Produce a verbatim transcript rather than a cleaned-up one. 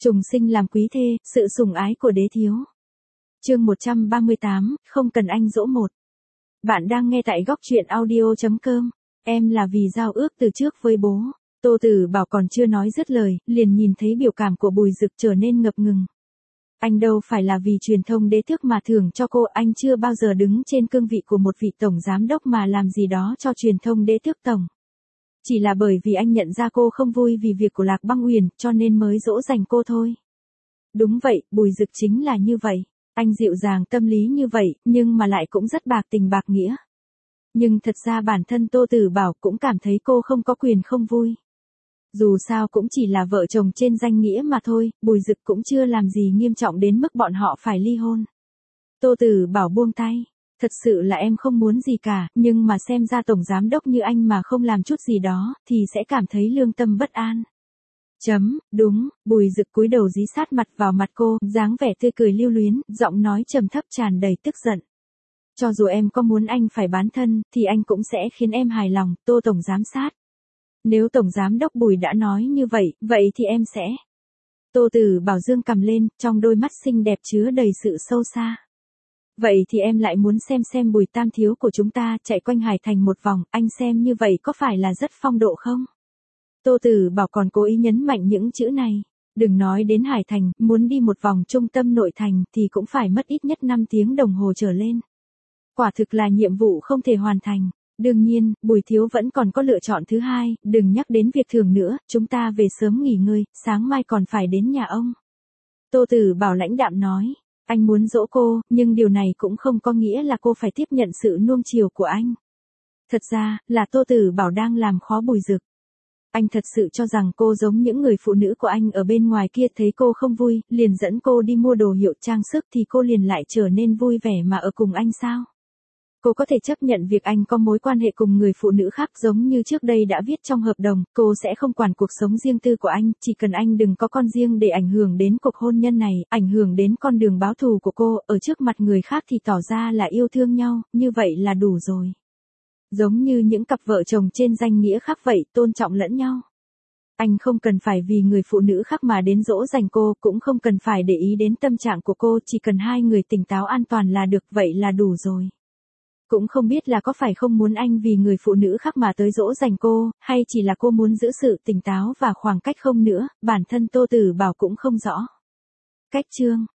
Trùng sinh làm quý thê, sự sủng ái của đế thiếu. Chương một trăm ba mươi tám, không cần anh dỗ một. Bạn đang nghe tại góc truyện audio chấm com. Em là vì giao ước từ trước với bố. Tô Tử Bảo còn chưa nói dứt lời, liền nhìn thấy biểu cảm của Bùi Dực trở nên ngập ngừng. Anh đâu phải là vì truyền thông đế tước mà thưởng cho cô, anh chưa bao giờ đứng trên cương vị của một vị tổng giám đốc mà làm gì đó cho truyền thông đế tước tổng. Chỉ là bởi vì anh nhận ra cô không vui vì việc của Lạc Băng Uyển, cho nên mới dỗ dành cô thôi. Đúng vậy, Bùi Dực chính là như vậy. Anh dịu dàng tâm lý như vậy, nhưng mà lại cũng rất bạc tình bạc nghĩa. Nhưng thật ra bản thân Tô Tử Bảo cũng cảm thấy cô không có quyền không vui. Dù sao cũng chỉ là vợ chồng trên danh nghĩa mà thôi, Bùi Dực cũng chưa làm gì nghiêm trọng đến mức bọn họ phải ly hôn. Tô Tử Bảo buông tay. Thật sự là em không muốn gì cả, nhưng mà xem ra tổng giám đốc như anh mà không làm chút gì đó, thì sẽ cảm thấy lương tâm bất an. Chấm, đúng, Bùi Dực cúi đầu dí sát mặt vào mặt cô, dáng vẻ tươi cười lưu luyến, giọng nói trầm thấp tràn đầy tức giận. Cho dù em có muốn anh phải bán thân, thì anh cũng sẽ khiến em hài lòng, Tô tổng giám sát. Nếu tổng giám đốc Bùi đã nói như vậy, vậy thì em sẽ. Tô Tử Bảo dương cầm lên, trong đôi mắt xinh đẹp chứa đầy sự sâu xa. Vậy thì em lại muốn xem xem Bùi tam thiếu của chúng ta chạy quanh Hải Thành một vòng, anh xem như vậy có phải là rất phong độ không? Tô Tử Bảo còn cố ý nhấn mạnh những chữ này. Đừng nói đến Hải Thành, muốn đi một vòng trung tâm nội thành thì cũng phải mất ít nhất năm tiếng đồng hồ trở lên. Quả thực là nhiệm vụ không thể hoàn thành. Đương nhiên, Bùi thiếu vẫn còn có lựa chọn thứ hai, đừng nhắc đến việc thưởng nữa, chúng ta về sớm nghỉ ngơi, sáng mai còn phải đến nhà ông. Tô Tử Bảo lãnh đạm nói. Anh muốn dỗ cô, nhưng điều này cũng không có nghĩa là cô phải tiếp nhận sự nuông chiều của anh. Thật ra, là Tô Tử Bảo đang làm khó Bùi Dực. Anh thật sự cho rằng cô giống những người phụ nữ của anh ở bên ngoài kia, thấy cô không vui, liền dẫn cô đi mua đồ hiệu trang sức thì cô liền lại trở nên vui vẻ mà ở cùng anh sao? Cô có thể chấp nhận việc anh có mối quan hệ cùng người phụ nữ khác giống như trước đây đã viết trong hợp đồng, cô sẽ không quản cuộc sống riêng tư của anh, chỉ cần anh đừng có con riêng để ảnh hưởng đến cuộc hôn nhân này, ảnh hưởng đến con đường báo thù của cô, ở trước mặt người khác thì tỏ ra là yêu thương nhau, như vậy là đủ rồi. Giống như những cặp vợ chồng trên danh nghĩa khác vậy, tôn trọng lẫn nhau. Anh không cần phải vì người phụ nữ khác mà đến dỗ dành cô, cũng không cần phải để ý đến tâm trạng của cô, chỉ cần hai người tỉnh táo an toàn là được, vậy là đủ rồi. Cũng không biết là có phải không muốn anh vì người phụ nữ khác mà tới dỗ dành cô, hay chỉ là cô muốn giữ sự tỉnh táo và khoảng cách không nữa, bản thân Tô Tử Bảo cũng không rõ. Cách chương